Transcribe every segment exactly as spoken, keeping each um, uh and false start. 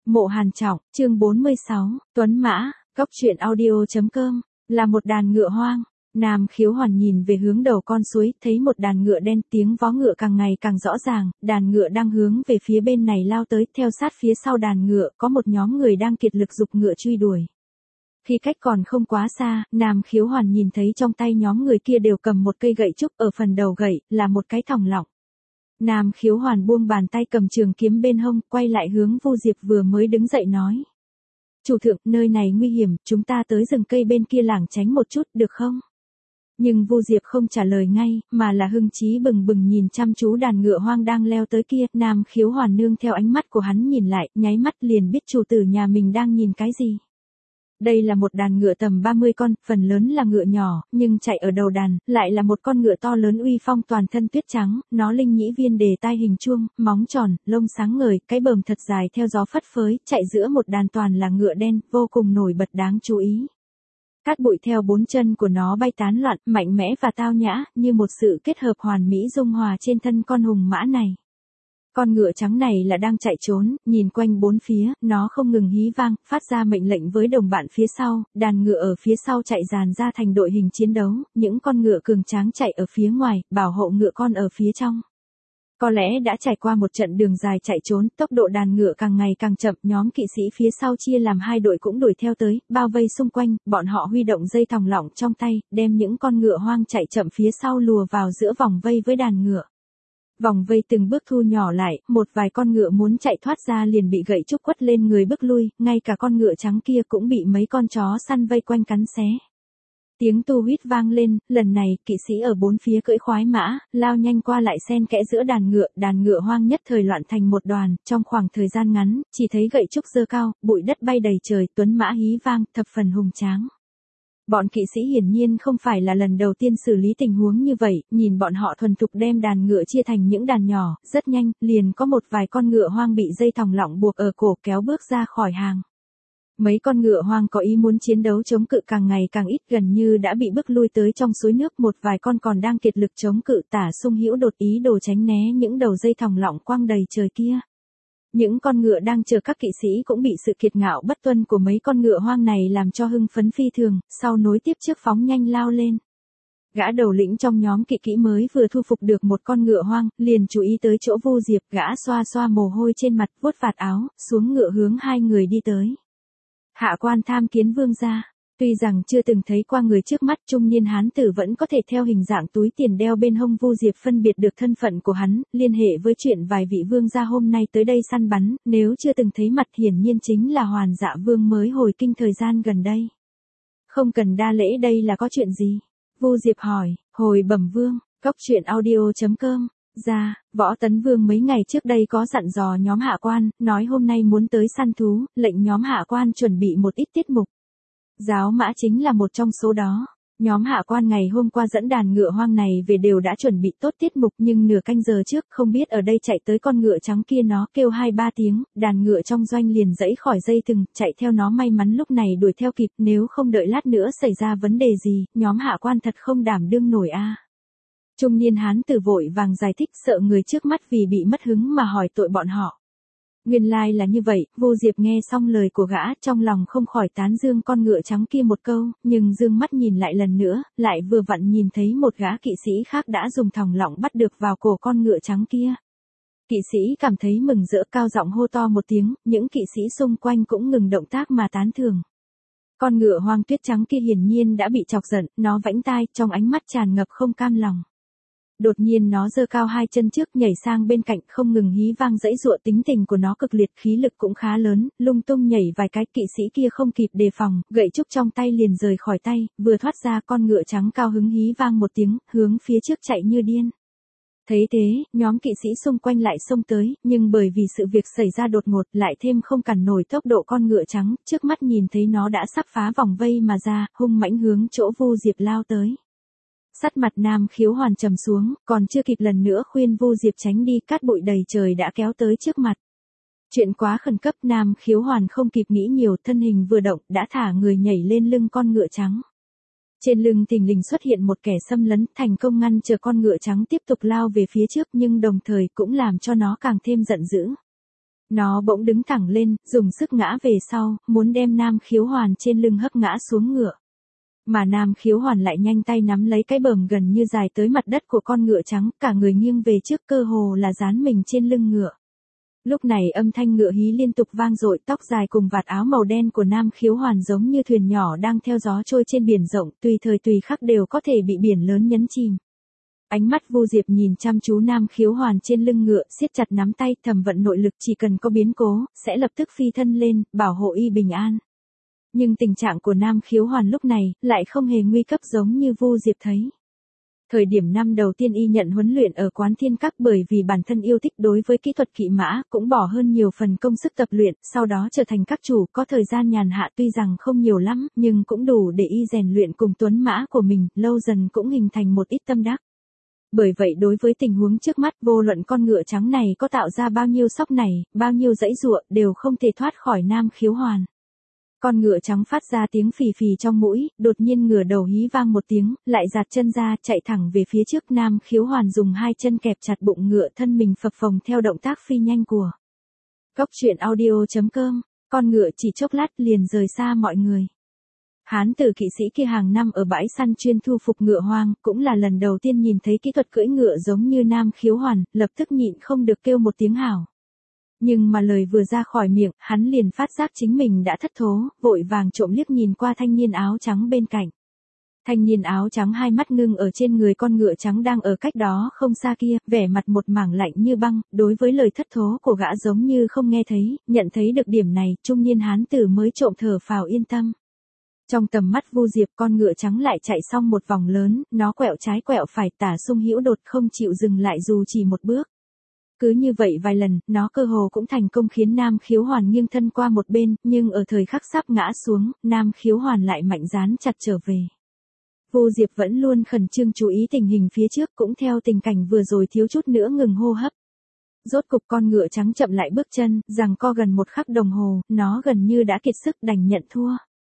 Mộ Hàn Trọng, chương bốn mươi sáu, Tuấn Mã, Cốc truyện audio chấm com, là một đàn ngựa hoang. Nam Khiếu Hoàn nhìn về hướng đầu con suối, thấy một đàn ngựa đen, tiếng vó ngựa càng ngày càng rõ ràng, đàn ngựa đang hướng về phía bên này lao tới, theo sát phía sau đàn ngựa, có một nhóm người đang kiệt lực giục ngựa truy đuổi. Khi cách còn không quá xa, Nam Khiếu Hoàn nhìn thấy trong tay nhóm người kia đều cầm một cây gậy trúc, ở phần đầu gậy, là một cái thòng lọng. Nam Khiếu Hoàn buông bàn tay cầm trường kiếm bên hông, quay lại hướng Vu Diệp vừa mới đứng dậy nói. Chủ thượng, nơi này nguy hiểm, chúng ta tới rừng cây bên kia lảng tránh một chút, được không? Nhưng Vu Diệp không trả lời ngay, mà là hưng chí bừng bừng nhìn chăm chú đàn ngựa hoang đang leo tới kia. Nam Khiếu Hoàn nương theo ánh mắt của hắn nhìn lại, nháy mắt liền biết chủ tử nhà mình đang nhìn cái gì. Đây là một đàn ngựa tầm ba mươi con, phần lớn là ngựa nhỏ, nhưng chạy ở đầu đàn, lại là một con ngựa to lớn uy phong, toàn thân tuyết trắng, nó linh nhĩ viên đề tai hình chuông, móng tròn, lông sáng ngời, cái bờm thật dài theo gió phất phới, chạy giữa một đàn toàn là ngựa đen, vô cùng nổi bật đáng chú ý. Cát bụi theo bốn chân của nó bay tán loạn, mạnh mẽ và tao nhã, như một sự kết hợp hoàn mỹ dung hòa trên thân con hùng mã này. Con ngựa trắng này là đang chạy trốn, nhìn quanh bốn phía, nó không ngừng hí vang, phát ra mệnh lệnh với đồng bạn phía sau, đàn ngựa ở phía sau chạy dàn ra thành đội hình chiến đấu, những con ngựa cường tráng chạy ở phía ngoài, bảo hộ ngựa con ở phía trong. Có lẽ đã trải qua một trận đường dài chạy trốn, tốc độ đàn ngựa càng ngày càng chậm, nhóm kỵ sĩ phía sau chia làm hai đội cũng đuổi theo tới, bao vây xung quanh, bọn họ huy động dây thòng lọng trong tay, đem những con ngựa hoang chạy chậm phía sau lùa vào giữa vòng vây với đàn ngựa. Vòng vây từng bước thu nhỏ lại, một vài con ngựa muốn chạy thoát ra liền bị gậy trúc quất lên người bức lui, ngay cả con ngựa trắng kia cũng bị mấy con chó săn vây quanh cắn xé. Tiếng tu huýt vang lên, lần này, kỵ sĩ ở bốn phía cưỡi khoái mã, lao nhanh qua lại xen kẽ giữa đàn ngựa, đàn ngựa hoang nhất thời loạn thành một đoàn, trong khoảng thời gian ngắn, chỉ thấy gậy trúc giơ cao, bụi đất bay đầy trời, tuấn mã hí vang, thập phần hùng tráng. Bọn kỵ sĩ hiển nhiên không phải là lần đầu tiên xử lý tình huống như vậy, nhìn bọn họ thuần thục đem đàn ngựa chia thành những đàn nhỏ, rất nhanh, liền có một vài con ngựa hoang bị dây thòng lọng buộc ở cổ kéo bước ra khỏi hàng. Mấy con ngựa hoang có ý muốn chiến đấu chống cự càng ngày càng ít, gần như đã bị bức lui tới trong suối nước, một vài con còn đang kiệt lực chống cự, Tả Sung Hữu đột ý đồ tránh né những đầu dây thòng lọng quăng đầy trời kia. Những con ngựa đang chờ các kỵ sĩ cũng bị sự kiệt ngạo bất tuân của mấy con ngựa hoang này làm cho hưng phấn phi thường, sau nối tiếp trước phóng nhanh lao lên. Gã đầu lĩnh trong nhóm kỵ kỹ mới vừa thu phục được một con ngựa hoang, liền chú ý tới chỗ Vu Diệp, gã xoa xoa mồ hôi trên mặt, vuốt vạt áo, xuống ngựa hướng hai người đi tới. Hạ quan tham kiến vương gia. Tuy rằng chưa từng thấy qua người trước mắt, trung niên hán tử vẫn có thể theo hình dạng túi tiền đeo bên hông Vu Diệp phân biệt được thân phận của hắn, liên hệ với chuyện vài vị vương gia hôm nay tới đây săn bắn, nếu chưa từng thấy mặt hiển nhiên chính là Hoàn Dạ Vương mới hồi kinh thời gian gần đây. Không cần đa lễ, đây là có chuyện gì? Vu Diệp hỏi. Hồi bẩm vương, Cốc truyện audio chấm com. Ra, Võ Tấn Vương mấy ngày trước đây có dặn dò nhóm hạ quan, nói hôm nay muốn tới săn thú, lệnh nhóm hạ quan chuẩn bị một ít tiết mục. Giáo mã chính là một trong số đó. Nhóm hạ quan ngày hôm qua dẫn đàn ngựa hoang này về đều đã chuẩn bị tốt tiết mục, nhưng nửa canh giờ trước không biết ở đây chạy tới con ngựa trắng kia, nó kêu hai ba tiếng, đàn ngựa trong doanh liền giãy khỏi dây thừng, chạy theo nó, may mắn lúc này đuổi theo kịp, nếu không đợi lát nữa xảy ra vấn đề gì, nhóm hạ quan thật không đảm đương nổi a. Trung niên hán tử vội vàng giải thích, sợ người trước mắt vì bị mất hứng mà hỏi tội bọn họ. Nguyên lai là như vậy. Vu Diệp nghe xong lời của gã, trong lòng không khỏi tán dương con ngựa trắng kia một câu, nhưng dương mắt nhìn lại lần nữa, lại vừa vặn nhìn thấy một gã kỵ sĩ khác đã dùng thòng lọng bắt được vào cổ con ngựa trắng kia. Kỵ sĩ cảm thấy mừng rỡ, cao giọng hô to một tiếng, những kỵ sĩ xung quanh cũng ngừng động tác mà tán thưởng. Con ngựa hoang tuyết trắng kia hiển nhiên đã bị chọc giận, nó vẫy tai, trong ánh mắt tràn ngập không cam lòng. Đột nhiên nó giơ cao hai chân trước, nhảy sang bên cạnh, không ngừng hí vang dãy giụa, tính tình của nó cực liệt, khí lực cũng khá lớn, lung tung nhảy vài cái, kỵ sĩ kia không kịp đề phòng, gậy trúc trong tay liền rời khỏi tay, vừa thoát ra con ngựa trắng cao hứng hí vang một tiếng, hướng phía trước chạy như điên. Thấy thế, nhóm kỵ sĩ xung quanh lại xông tới, nhưng bởi vì sự việc xảy ra đột ngột, lại thêm không cản nổi tốc độ con ngựa trắng, trước mắt nhìn thấy nó đã sắp phá vòng vây mà ra, hung mãnh hướng chỗ Vu Diệp lao tới. Sắt mặt Nam Khiếu Hoàn trầm xuống, còn chưa kịp lần nữa khuyên Vu Diệp tránh đi, cát bụi đầy trời đã kéo tới trước mặt. Chuyện quá khẩn cấp, Nam Khiếu Hoàn không kịp nghĩ nhiều, thân hình vừa động, đã thả người nhảy lên lưng con ngựa trắng. Trên lưng thình lình xuất hiện một kẻ xâm lấn, thành công ngăn chờ con ngựa trắng tiếp tục lao về phía trước, nhưng đồng thời cũng làm cho nó càng thêm giận dữ. Nó bỗng đứng thẳng lên, dùng sức ngã về sau, muốn đem Nam Khiếu Hoàn trên lưng hất ngã xuống ngựa. Mà Nam Khiếu Hoàn lại nhanh tay nắm lấy cái bờm gần như dài tới mặt đất của con ngựa trắng, cả người nghiêng về trước cơ hồ là dán mình trên lưng ngựa. Lúc này âm thanh ngựa hí liên tục vang dội, tóc dài cùng vạt áo màu đen của Nam Khiếu Hoàn giống như thuyền nhỏ đang theo gió trôi trên biển rộng, tùy thời tùy khắc đều có thể bị biển lớn nhấn chìm. Ánh mắt Vu Diệp nhìn chăm chú Nam Khiếu Hoàn trên lưng ngựa, siết chặt nắm tay, thầm vận nội lực, chỉ cần có biến cố, sẽ lập tức phi thân lên, bảo hộ y bình an. Nhưng tình trạng của Nam Khiếu Hoàn lúc này, lại không hề nguy cấp giống như Vu Diệp thấy. Thời điểm năm đầu tiên y nhận huấn luyện ở quán Thiên Các, bởi vì bản thân yêu thích đối với kỹ thuật kỵ mã, cũng bỏ hơn nhiều phần công sức tập luyện, sau đó trở thành các chủ, có thời gian nhàn hạ tuy rằng không nhiều lắm, nhưng cũng đủ để y rèn luyện cùng tuấn mã của mình, lâu dần cũng hình thành một ít tâm đắc. Bởi vậy đối với tình huống trước mắt, vô luận con ngựa trắng này có tạo ra bao nhiêu sóc này, bao nhiêu dãy giụa, đều không thể thoát khỏi Nam Khiếu Hoàn. Con ngựa trắng phát ra tiếng phì phì trong mũi, đột nhiên ngửa đầu hí vang một tiếng, lại giạt chân ra, chạy thẳng về phía trước. Nam Khiếu Hoàn dùng hai chân kẹp chặt bụng ngựa, thân mình phập phồng theo động tác phi nhanh của. Cốc truyện audio chấm com, con ngựa chỉ chốc lát liền rời xa mọi người. Hán tử kỵ sĩ kia hàng năm ở bãi săn chuyên thu phục ngựa hoang, cũng là lần đầu tiên nhìn thấy kỹ thuật cưỡi ngựa giống như Nam Khiếu Hoàn, lập tức nhịn không được kêu một tiếng hảo. Nhưng mà lời vừa ra khỏi miệng, hắn liền phát giác chính mình đã thất thố, vội vàng trộm liếc nhìn qua thanh niên áo trắng bên cạnh. Thanh niên áo trắng hai mắt ngưng ở trên người con ngựa trắng đang ở cách đó không xa kia, vẻ mặt một mảng lạnh như băng, đối với lời thất thố của gã giống như không nghe thấy, nhận thấy được điểm này, trung niên hán tử mới trộm thở phào yên tâm. Trong tầm mắt Vu Diệp, con ngựa trắng lại chạy xong một vòng lớn, nó quẹo trái quẹo phải, tả sung hữu đột, không chịu dừng lại dù chỉ một bước. Cứ như vậy vài lần, nó cơ hồ cũng thành công khiến Nam Khiếu Hoàn nghiêng thân qua một bên, nhưng ở thời khắc sắp ngã xuống, Nam Khiếu Hoàn lại mạnh dán chặt trở về. Vu Diệp vẫn luôn khẩn trương chú ý tình hình phía trước, cũng theo tình cảnh vừa rồi thiếu chút nữa ngừng hô hấp. Rốt cục con ngựa trắng chậm lại bước chân, giằng co gần một khắc đồng hồ, nó gần như đã kiệt sức đành nhận thua.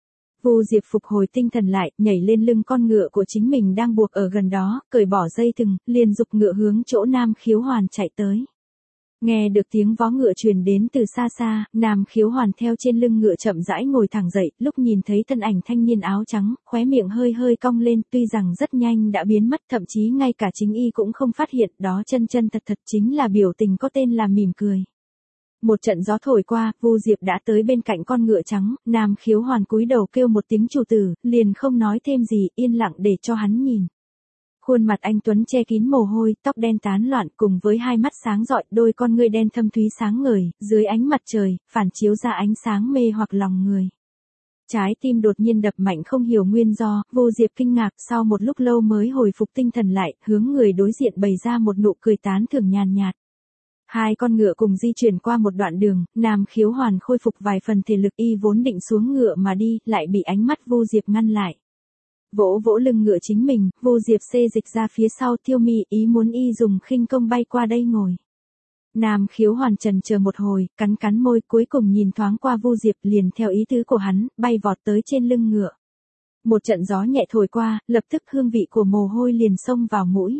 Vu Diệp phục hồi tinh thần lại, nhảy lên lưng con ngựa của chính mình đang buộc ở gần đó, cởi bỏ dây thừng, liền giục ngựa hướng chỗ Nam Khiếu Hoàn chạy tới. Nghe được tiếng vó ngựa truyền đến từ xa xa, Nam Khiếu Hoàn theo trên lưng ngựa chậm rãi ngồi thẳng dậy, lúc nhìn thấy thân ảnh thanh niên áo trắng, khóe miệng hơi hơi cong lên, tuy rằng rất nhanh đã biến mất, thậm chí ngay cả chính y cũng không phát hiện, đó chân chân thật thật chính là biểu tình có tên là mỉm cười. Một trận gió thổi qua, Vu Diệp đã tới bên cạnh con ngựa trắng, Nam Khiếu Hoàn cúi đầu kêu một tiếng chủ tử, liền không nói thêm gì, yên lặng để cho hắn nhìn. Khuôn mặt anh tuấn che kín mồ hôi, tóc đen tán loạn, cùng với hai mắt sáng rọi, đôi con ngươi đen thâm thúy sáng ngời, dưới ánh mặt trời, phản chiếu ra ánh sáng mê hoặc lòng người. Trái tim đột nhiên đập mạnh không hiểu nguyên do, Vu Diệp kinh ngạc, sau một lúc lâu mới hồi phục tinh thần lại, hướng người đối diện bày ra một nụ cười tán thưởng nhàn nhạt. Hai con ngựa cùng di chuyển qua một đoạn đường, Nam Khiếu Hoàn khôi phục vài phần thể lực, y vốn định xuống ngựa mà đi, lại bị ánh mắt Vu Diệp ngăn lại. Vỗ vỗ lưng ngựa chính mình, Vu Diệp xê dịch ra phía sau Tiêu Mi, ý muốn y dùng khinh công bay qua đây ngồi. Nam Khiếu Hoàn trần chờ một hồi, cắn cắn môi, cuối cùng nhìn thoáng qua Vu Diệp, liền theo ý tứ của hắn, bay vọt tới trên lưng ngựa. Một trận gió nhẹ thổi qua, lập tức hương vị của mồ hôi liền xông vào mũi.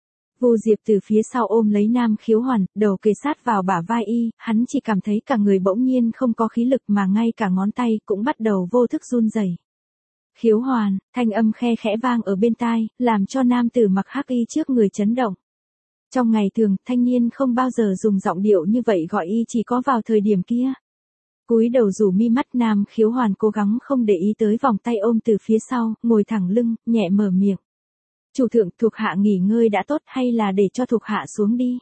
Vu Diệp từ phía sau ôm lấy Nam Khiếu Hoàn, đầu kề sát vào bả vai y, hắn chỉ cảm thấy cả người bỗng nhiên không có khí lực, mà ngay cả ngón tay cũng bắt đầu vô thức run rẩy. Khiếu Hoàn, thanh âm khe khẽ vang ở bên tai, làm cho nam tử mặc hắc y trước người chấn động. Trong ngày thường, thanh niên không bao giờ dùng giọng điệu như vậy gọi y, chỉ có vào thời điểm kia. Cúi đầu rủ mi mắt, Nam Khiếu Hoàn cố gắng không để ý tới vòng tay ôm từ phía sau, ngồi thẳng lưng, nhẹ mở miệng. Chủ thượng, thuộc hạ nghỉ ngơi đã tốt, hay là để cho thuộc hạ xuống đi?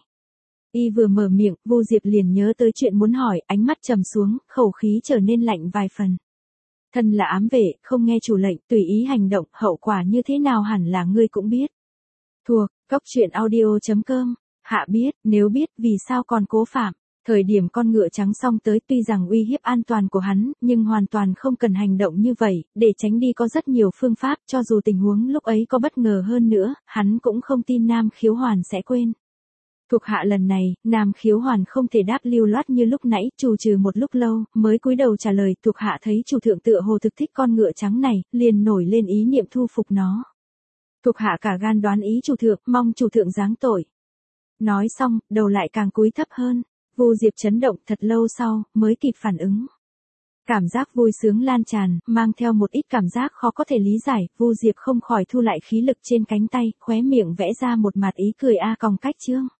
Y vừa mở miệng, Vu Diệp liền nhớ tới chuyện muốn hỏi, ánh mắt trầm xuống, khẩu khí trở nên lạnh vài phần. Thân là ám vệ, không nghe chủ lệnh, tùy ý hành động, hậu quả như thế nào hẳn là ngươi cũng biết. Thuộc, cốc truyện audio chấm com, hạ biết, nếu biết, vì sao còn cố phạm. Thời điểm con ngựa trắng xong tới, tuy rằng uy hiếp an toàn của hắn, nhưng hoàn toàn không cần hành động như vậy, để tránh đi có rất nhiều phương pháp, cho dù tình huống lúc ấy có bất ngờ hơn nữa, hắn cũng không tin Nam Khiếu Hoàn sẽ quên. Thuộc hạ lần này, Nam Khiếu Hoàn không thể đáp lưu loát như lúc nãy, trù trừ một lúc lâu, mới cúi đầu trả lời, thuộc hạ thấy chủ thượng tựa hồ thực thích con ngựa trắng này, liền nổi lên ý niệm thu phục nó. Thuộc hạ cả gan đoán ý chủ thượng, mong chủ thượng giáng tội. Nói xong, đầu lại càng cúi thấp hơn. Vu Diệp chấn động thật lâu sau, mới kịp phản ứng. Cảm giác vui sướng lan tràn, mang theo một ít cảm giác khó có thể lý giải, Vu Diệp không khỏi thu lại khí lực trên cánh tay, khóe miệng vẽ ra một mặt ý cười a còng cách chương.